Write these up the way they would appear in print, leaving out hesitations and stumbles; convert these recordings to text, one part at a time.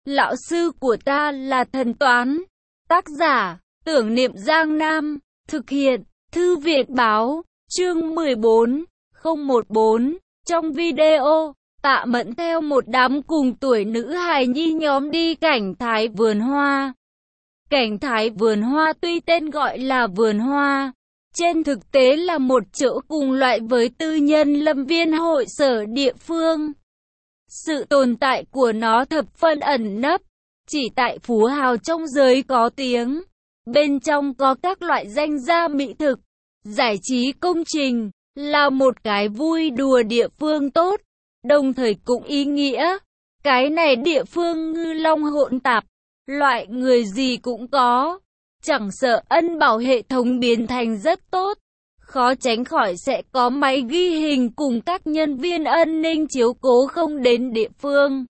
Lão sư của ta là thần toán. Tác giả, Tưởng Niệm Giang Nam. Thực hiện, Thư viện báo. Chương 14, 014. Trong video, Tạ Mẫn theo một đám cùng tuổi nữ hài nhi nhóm đi cảnh thái vườn hoa. Cảnh thái vườn hoa tuy tên gọi là vườn hoa, trên thực tế là một chỗ cùng loại với tư nhân lâm viên hội sở địa phương. Sự tồn tại của nó thập phân ẩn nấp, chỉ tại phú hào trong giới có tiếng. Bên trong có các loại danh gia mỹ thực, giải trí công trình, là một cái vui đùa địa phương tốt, đồng thời cũng ý nghĩa. Cái này địa phương ngư long hỗn tạp, loại người gì cũng có, chẳng sợ ân bảo hệ thống biến thành rất tốt, khó tránh khỏi sẽ có máy ghi hình cùng các nhân viên an ninh chiếu cố không đến địa phương.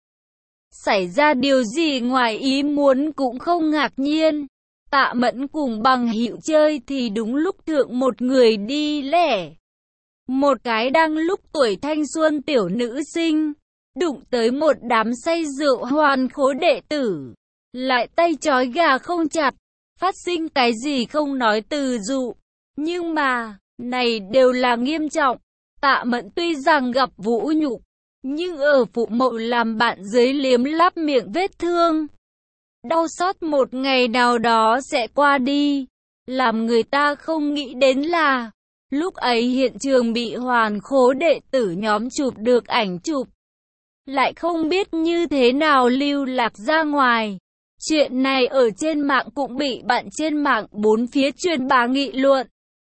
Xảy ra điều gì ngoài ý muốn cũng không ngạc nhiên. Tạ Mẫn cùng bằng hữu chơi thì đúng lúc thượng một người đi lẻ. Một cái đang lúc tuổi thanh xuân tiểu nữ sinh, đụng tới một đám say rượu hoàn khố đệ tử. Lại tay trói gà không chặt, phát sinh cái gì không nói từ dụ. Nhưng mà, này đều là nghiêm trọng. Tạ Mẫn tuy rằng gặp vũ nhục, nhưng ở phụ mẫu làm bạn dưới liếm láp miệng vết thương. Đau xót một ngày nào đó sẽ qua đi. Làm người ta không nghĩ đến là, lúc ấy hiện trường bị hoàn khố đệ tử nhóm chụp được ảnh chụp. Lại không biết như thế nào lưu lạc ra ngoài. Chuyện này ở trên mạng cũng bị bạn trên mạng bốn phía truyền bá nghị luận.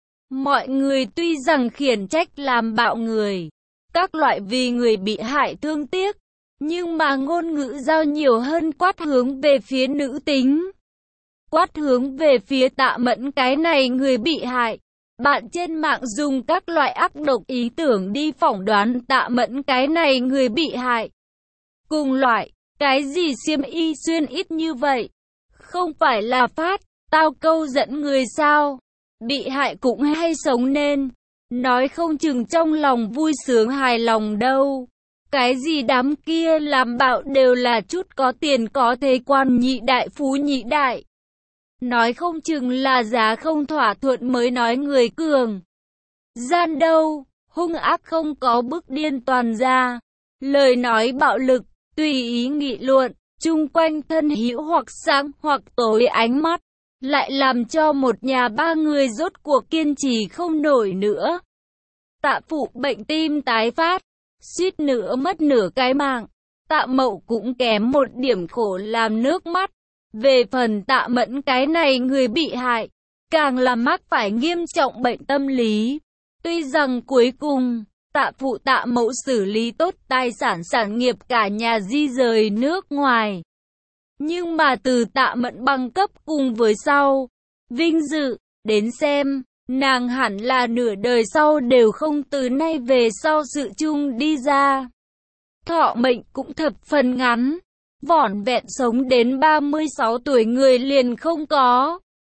Mọi người tuy rằng khiển trách làm bạo người, các loại vì người bị hại thương tiếc, nhưng mà ngôn ngữ giao nhiều hơn quát hướng về phía nữ tính. Quát hướng về phía Tạ Mẫn cái này người bị hại. Bạn trên mạng dùng các loại ác độc ý tưởng đi phỏng đoán Tạ Mẫn cái này người bị hại. Cùng loại, cái gì xiêm y xuyên ít như vậy? Không phải là phát, tao câu dẫn người sao? Bị hại cũng hay sống nên. Nói không chừng trong lòng vui sướng hài lòng đâu. Cái gì đám kia làm bạo đều là chút có tiền có thế quan nhị đại phú nhị đại. Nói không chừng là giá không thỏa thuận mới nói người cường gian đâu, hung ác không có bức điên toàn ra. Lời nói bạo lực, tùy ý nghị luận, chung quanh thân hữu hoặc sáng hoặc tối ánh mắt, lại làm cho một nhà ba người rốt cuộc kiên trì không nổi nữa. Tạ phụ bệnh tim tái phát, suýt nữa mất nửa cái mạng. Tạ Mậu cũng kém một điểm khổ làm nước mắt. Về phần Tạ Mẫn cái này người bị hại, càng là mắc phải nghiêm trọng bệnh tâm lý. Tuy rằng cuối cùng, Tạ phụ Tạ Mậu xử lý tốt tài sản sản nghiệp cả nhà di rời nước ngoài. Nhưng mà từ Tạ Mẫn bằng cấp cùng với sau, vinh dự, đến xem, nàng hẳn là nửa đời sau đều không từ nay về sau sự chung đi ra. Thọ mệnh cũng thập phần ngắn, vỏn vẹn sống đến 36 tuổi người liền không có.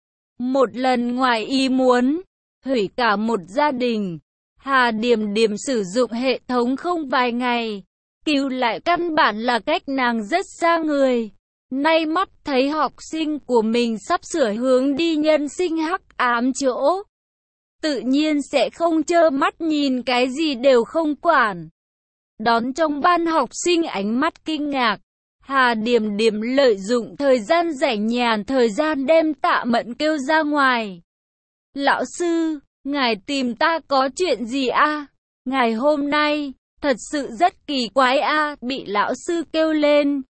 Một lần ngoài ý muốn, hủy cả một gia đình. Hà Điềm Điềm sử dụng hệ thống không vài ngày, cứu lại căn bản là cách nàng rất xa người. Nay mắt thấy học sinh của mình sắp sửa hướng đi nhân sinh hắc ám chỗ, tự nhiên sẽ không trơ mắt nhìn cái gì đều không quản. Đón trong ban học sinh ánh mắt kinh ngạc, Hà Điềm Điềm lợi dụng thời gian rảnh nhàn thời gian đem Tạ Mẫn kêu ra ngoài. Lão sư, ngài tìm ta có chuyện gì a? Ngài hôm nay, thật sự rất kỳ quái a, bị lão sư kêu lên.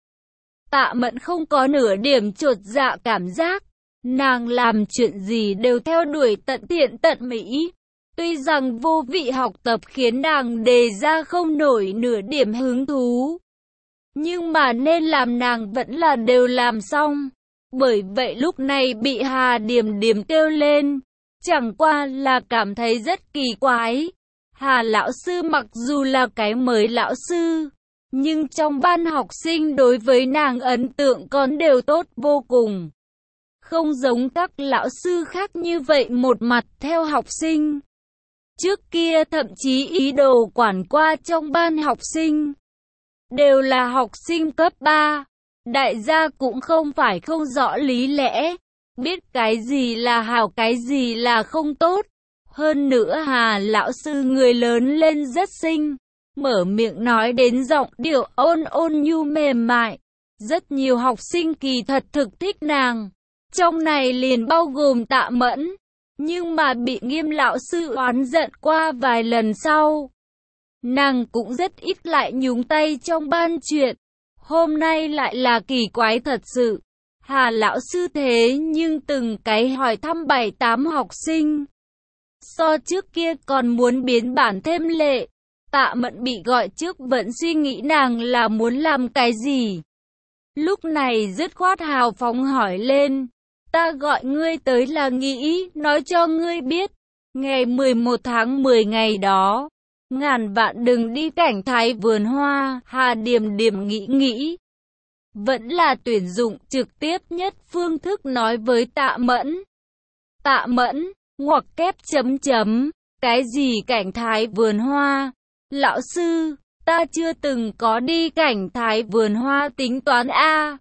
Tạ Mẫn không có nửa điểm chột dạ cảm giác. Nàng làm chuyện gì đều theo đuổi tận thiện tận mỹ. Tuy rằng vô vị học tập khiến nàng đề ra không nổi nửa điểm hứng thú, nhưng mà nên làm nàng vẫn là đều làm xong. Bởi vậy lúc này bị Hà Điềm Điềm kêu lên, chẳng qua là cảm thấy rất kỳ quái. Hà lão sư mặc dù là cái mới lão sư, nhưng trong ban học sinh đối với nàng ấn tượng còn đều tốt vô cùng. Không giống các lão sư khác như vậy một mặt theo học sinh. Trước kia thậm chí ý đồ quản qua trong ban học sinh đều là học sinh cấp 3, Đại gia cũng không phải không rõ lý lẽ, biết cái gì là hảo cái gì là không tốt. Hơn nữa Hà lão sư người lớn lên rất xinh, mở miệng nói đến giọng điệu ôn ôn nhu mềm mại. Rất nhiều học sinh kỳ thật thực thích nàng. Trong này liền bao gồm Tạ Mẫn, nhưng mà bị Nghiêm lão sư oán giận qua vài lần sau. Nàng cũng rất ít lại nhúng tay trong ban chuyện. Hôm nay lại là kỳ quái thật sự. Hà lão sư thế nhưng từng cái hỏi thăm 7-8 học sinh. So trước kia còn muốn biến bản thêm lệ. Tạ Mẫn bị gọi trước vẫn suy nghĩ nàng là muốn làm cái gì. Lúc này dứt khoát hào phóng hỏi lên. Ta gọi ngươi tới là nghĩ nói cho ngươi biết. Ngày 11 tháng 10 ngày đó, ngàn vạn đừng đi cảnh thái vườn hoa. Hà Điềm Điềm nghĩ. Vẫn là tuyển dụng trực tiếp nhất phương thức nói với Tạ Mẫn. Tạ Mẫn, ngoặc kép chấm chấm, cái gì cảnh thái vườn hoa? Lão sư, ta chưa từng có đi cảnh thái vườn hoa tính toán a.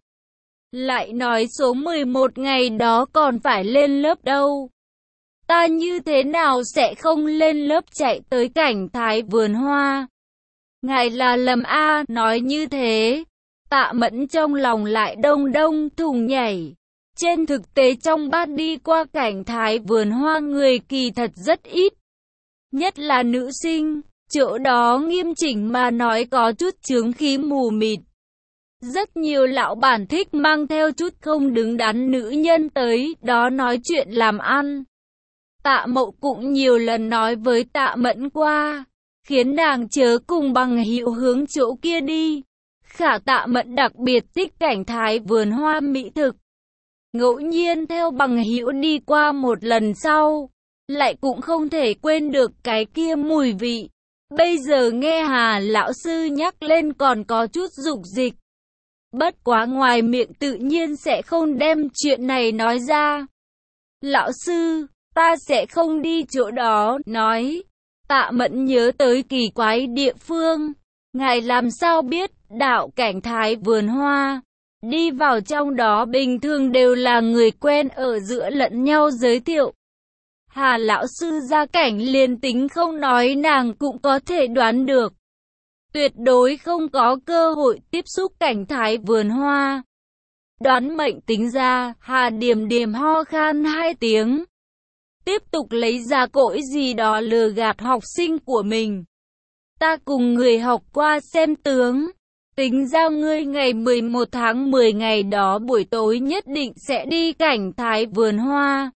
Lại nói số 11 ngày đó còn phải lên lớp đâu. Ta như thế nào sẽ không lên lớp chạy tới cảnh thái vườn hoa? Ngài là lầm a. Nói như thế, Tạ Mẫn trong lòng lại đông đông thùng nhảy. Trên thực tế trong bát đi qua cảnh thái vườn hoa người kỳ thật rất ít. Nhất là nữ sinh, chỗ đó nghiêm chỉnh mà nói có chút chướng khí mù mịt. Rất nhiều lão bản thích mang theo chút không đứng đắn nữ nhân tới đó nói chuyện làm ăn. Tạ Mậu cũng nhiều lần nói với Tạ Mẫn qua, khiến nàng chớ cùng bằng hữu hướng chỗ kia đi. Khả Tạ Mẫn đặc biệt thích cảnh thái vườn hoa mỹ thực. Ngẫu nhiên theo bằng hữu đi qua một lần sau, lại cũng không thể quên được cái kia mùi vị. Bây giờ nghe Hà lão sư nhắc lên còn có chút dục dịch. Bất quá ngoài miệng tự nhiên sẽ không đem chuyện này nói ra. Lão sư, ta sẽ không đi chỗ đó, nói. Tạ Mẫn nhớ tới kỳ quái địa phương. Ngài làm sao biết đạo cảnh thái vườn hoa? Đi vào trong đó bình thường đều là người quen ở giữa lẫn nhau giới thiệu. Hà lão sư gia cảnh liền tính không nói nàng cũng có thể đoán được. Tuyệt đối không có cơ hội tiếp xúc cảnh thái vườn hoa. Đoán mệnh tính ra, Hà Điềm Điềm ho khan 2 tiếng. Tiếp tục lấy ra cỗi gì đó lừa gạt học sinh của mình. Ta cùng người học qua xem tướng. Tính ra ngươi ngày 11 tháng 10 ngày đó buổi tối nhất định sẽ đi cảnh thái vườn hoa.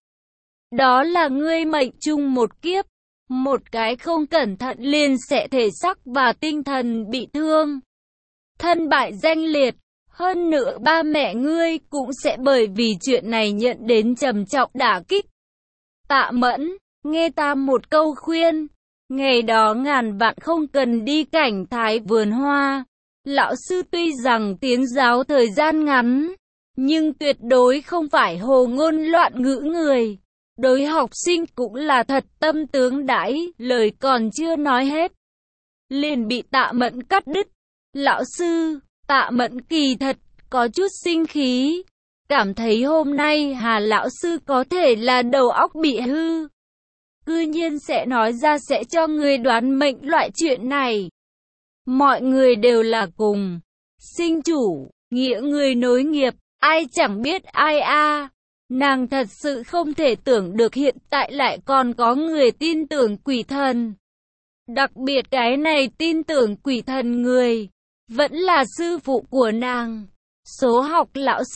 Đó là ngươi mệnh chung một kiếp. Một cái không cẩn thận liền sẽ thể xác và tinh thần bị thương. Thân bại danh liệt. Hơn nữa ba mẹ ngươi cũng sẽ bởi vì chuyện này nhận đến trầm trọng đả kích. Tạ Mẫn, nghe ta một câu khuyên. Ngày đó ngàn vạn không cần đi cảnh thái vườn hoa. Lão sư tuy rằng tiến giáo thời gian ngắn, nhưng tuyệt đối không phải hồ ngôn loạn ngữ người. Đối học sinh cũng là thật tâm tướng đãi, lời còn chưa nói hết. Liền bị Tạ Mẫn cắt đứt. Lão sư, Tạ Mẫn kỳ thật, có chút sinh khí. Cảm thấy hôm nay Hà lão sư có thể là đầu óc bị hư. Cư nhiên sẽ nói ra sẽ cho người đoán mệnh loại chuyện này. Mọi người đều là cùng sinh chủ, nghĩa người nối nghiệp, ai chẳng biết ai a. Nàng thật sự không thể tưởng được hiện tại lại còn có người tin tưởng quỷ thần. Đặc biệt cái này tin tưởng quỷ thần người, vẫn là sư phụ của nàng. Số học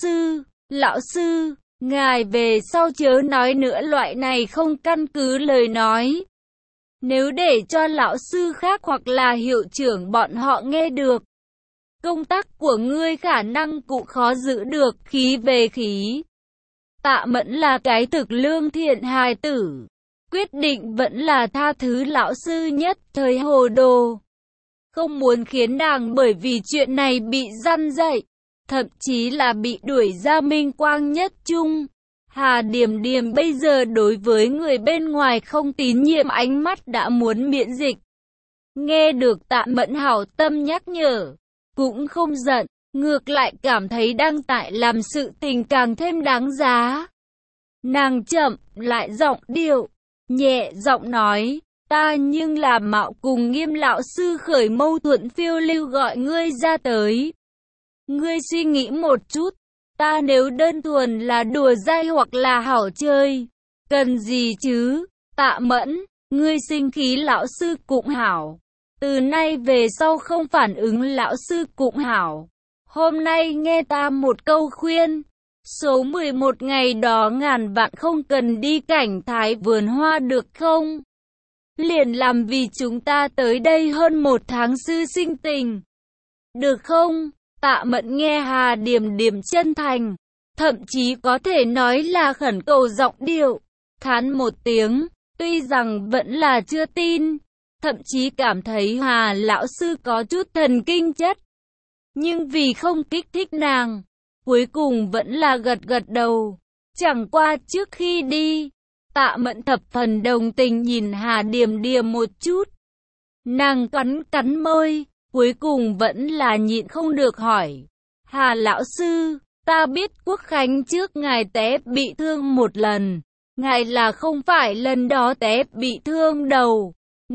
lão sư, ngài về sau chớ nói nữa loại này không căn cứ lời nói. Nếu để cho lão sư khác hoặc là hiệu trưởng bọn họ nghe được, công tác của ngươi khả năng cũng khó giữ được, khí về khí. Tạ Mẫn là cái thực lương thiện hài tử, quyết định vẫn là tha thứ lão sư nhất thời hồ đồ. Không muốn khiến nàng bởi vì chuyện này bị răn dạy, thậm chí là bị đuổi ra minh quang nhất trung. Hà Điềm Điềm bây giờ đối với người bên ngoài không tín nhiệm ánh mắt đã muốn miễn dịch. Nghe được Tạ Mẫn hảo tâm nhắc nhở, cũng không giận, ngược lại cảm thấy đang tại làm sự tình càng thêm đáng giá. Nàng chậm lại giọng điệu, nhẹ giọng nói, ta nhưng là Mạo cùng Nghiêm lão sư khởi mâu thuẫn phiêu lưu gọi ngươi ra tới. Ngươi suy nghĩ một chút, ta nếu đơn thuần là đùa dai hoặc là hảo chơi, cần gì chứ? Tạ Mẫn, ngươi sinh khí lão sư cũng hảo, từ nay về sau không phản ứng lão sư cũng hảo. Hôm nay nghe ta một câu khuyên, số 11 ngày đó ngàn vạn không cần đi cảnh thái vườn hoa được không? Liền làm vì chúng ta tới đây hơn 1 tháng sư sinh tình. Được không? Tạ Mẫn nghe Hà Điềm Điềm chân thành, thậm chí có thể nói là khẩn cầu giọng điệu, thán một tiếng, tuy rằng vẫn là chưa tin, thậm chí cảm thấy Hà lão sư có chút thần kinh chất. Nhưng vì không kích thích nàng, cuối cùng vẫn là gật gật đầu. Chẳng qua trước khi đi, Tạ Mẫn thập phần đồng tình nhìn Hà Điềm Điềm một chút. Nàng cắn cắn môi, cuối cùng vẫn là nhịn không được hỏi. Hà lão sư, ta biết Quốc Khánh trước ngài té bị thương một lần. Ngài là không phải lần đó té bị thương đầu.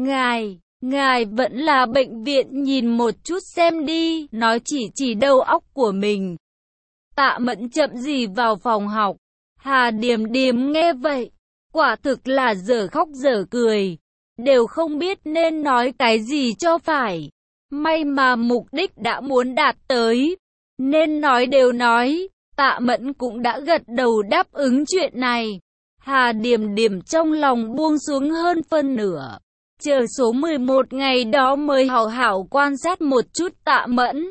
Ngài vẫn là bệnh viện nhìn một chút xem đi, nói chỉ đầu óc của mình. Tạ Mẫn chậm gì vào phòng học. Hà Điềm Điềm nghe vậy, quả thực là dở khóc dở cười, đều không biết nên nói cái gì cho phải. May mà mục đích đã muốn đạt tới, nên nói đều nói. Tạ Mẫn cũng đã gật đầu đáp ứng chuyện này. Hà Điềm Điềm trong lòng buông xuống hơn phân nửa, chờ số 11 ngày đó mới hảo hảo quan sát một chút Tạ Mẫn.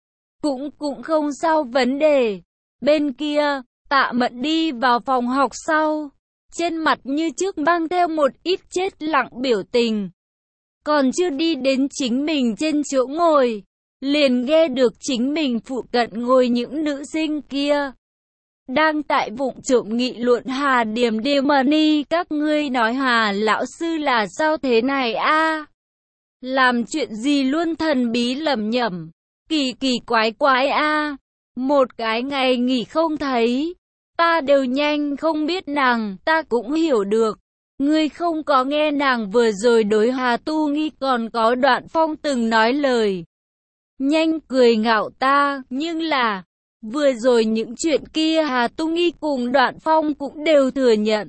Cũng không sao vấn đề. Bên kia, Tạ Mẫn đi vào phòng học sau, trên mặt như trước mang theo một ít chết lặng biểu tình. Còn chưa đi đến chính mình trên chỗ ngồi, liền nghe được chính mình phụ cận ngồi những nữ sinh kia đang tại vụng trộm nghị luận Hà Điềm Điềm Ni, các ngươi nói Hà lão sư là sao thế này a? Làm chuyện gì luôn thần bí lẩm nhẩm, kỳ quái quái a. Một cái ngày nghỉ không thấy, ta đều nhanh không biết nàng, ta cũng hiểu được. Ngươi không có nghe nàng vừa rồi đối Hà Tu Nghi còn có Đoạn Phong từng nói lời nhanh cười ngạo ta, nhưng là vừa rồi những chuyện kia Hà Tu Nghi cùng Đoạn Phong cũng đều thừa nhận.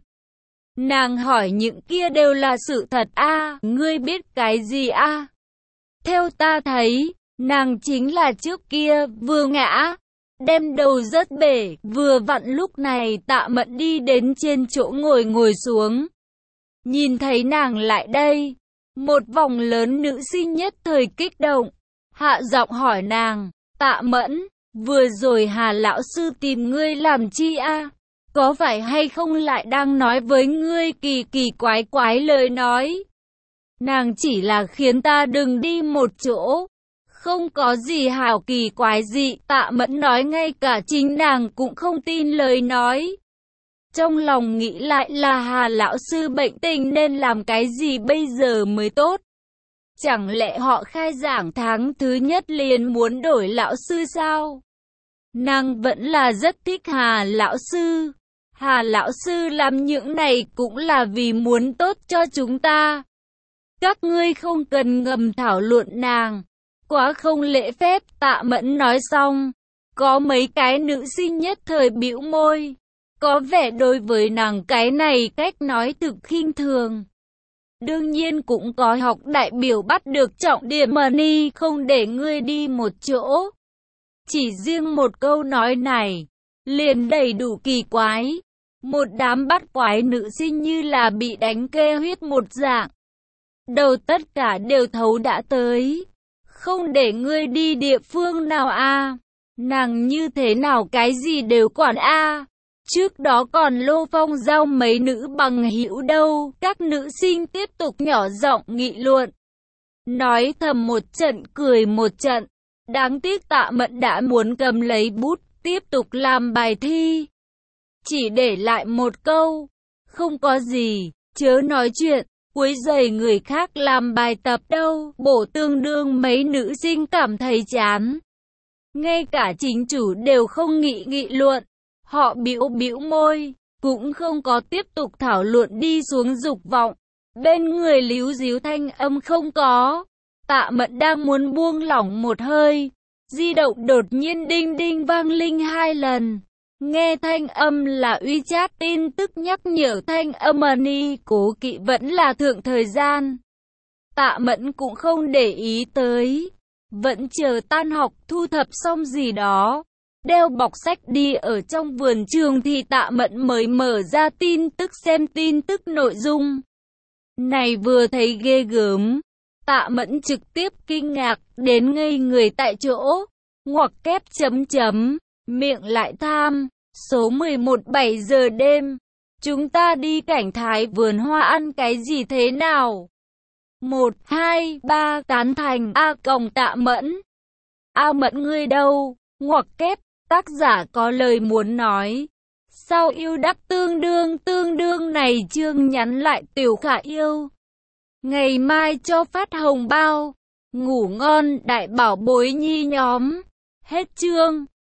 Nàng hỏi những kia đều là sự thật a, ngươi biết cái gì a? Theo ta thấy, nàng chính là trước kia vừa ngã, đem đầu rớt bể, vừa vặn lúc này Tạ Mẫn đi đến trên chỗ ngồi xuống. Nhìn thấy nàng lại đây, một vòng lớn nữ sinh nhất thời kích động, hạ giọng hỏi nàng, Tạ Mẫn, vừa rồi Hà lão sư tìm ngươi làm chi a? Có phải hay không lại đang nói với ngươi kỳ quái lời nói? Nàng chỉ là khiến ta đừng đi một chỗ, không có gì hảo kỳ quái gì. Tạ Mẫn nói ngay cả chính nàng cũng không tin lời nói. Trong lòng nghĩ lại là Hà lão sư bệnh tình nên làm cái gì bây giờ mới tốt? Chẳng lẽ họ khai giảng tháng thứ nhất liền muốn đổi lão sư sao? Nàng vẫn là rất thích Hà lão sư. Hà lão sư làm những này cũng là vì muốn tốt cho chúng ta. Các ngươi không cần ngầm thảo luận nàng, quá không lễ phép. Tạ Mẫn nói xong, có mấy cái nữ sinh nhất thời bĩu môi, có vẻ đối với nàng cái này cách nói thực khinh thường. Đương nhiên cũng có học đại biểu bắt được trọng điểm Ni không để ngươi đi một chỗ. Chỉ riêng một câu nói này, liền đầy đủ kỳ quái. Một đám bắt quái nữ sinh như là bị đánh kê huyết một dạng. Đầu tất cả đều thấu đã tới. Không để ngươi đi địa phương nào a? Nàng như thế nào cái gì đều quản a? Trước đó còn Lô Phong giao mấy nữ bằng hữu đâu. Các nữ sinh tiếp tục nhỏ giọng nghị luận, nói thầm một trận cười một trận. Đáng tiếc Tạ Mẫn đã muốn cầm lấy bút tiếp tục làm bài thi, chỉ để lại một câu, không có gì, chớ nói chuyện, quấy rầy người khác làm bài tập đâu. Bổ tương đương mấy nữ sinh cảm thấy chán. Ngay cả chính chủ đều không nghị luận. Họ bĩu bĩu môi, cũng không có tiếp tục thảo luận đi xuống dục vọng. Bên người líu díu thanh âm không có. Tạ Mẫn đang muốn buông lỏng một hơi. Di động đột nhiên đinh đinh vang linh 2 lần. Nghe thanh âm là WeChat tin tức nhắc nhở thanh âm ni cố kỵ vẫn là thượng thời gian. Tạ Mẫn cũng không để ý tới. Vẫn chờ tan học thu thập xong gì đó. Đeo bọc sách đi ở trong vườn trường thì Tạ Mẫn mới mở ra tin tức xem tin tức nội dung. Này vừa thấy ghê gớm. Tạ Mẫn trực tiếp kinh ngạc đến ngây người tại chỗ. Ngoặc kép chấm chấm. Miệng lại tham. Số 11 7 giờ đêm. Chúng ta đi cảnh thái vườn hoa ăn cái gì thế nào? 1, 2, 3 tán thành A còng Tạ Mẫn. A Mẫn ngươi đâu? Ngoặc kép. Tác giả có lời muốn nói. Sau yêu đắp tương đương này chương nhắn lại Tiểu Khả yêu. Ngày mai cho phát hồng bao. Ngủ ngon đại bảo bối nhi nhóm. Hết chương.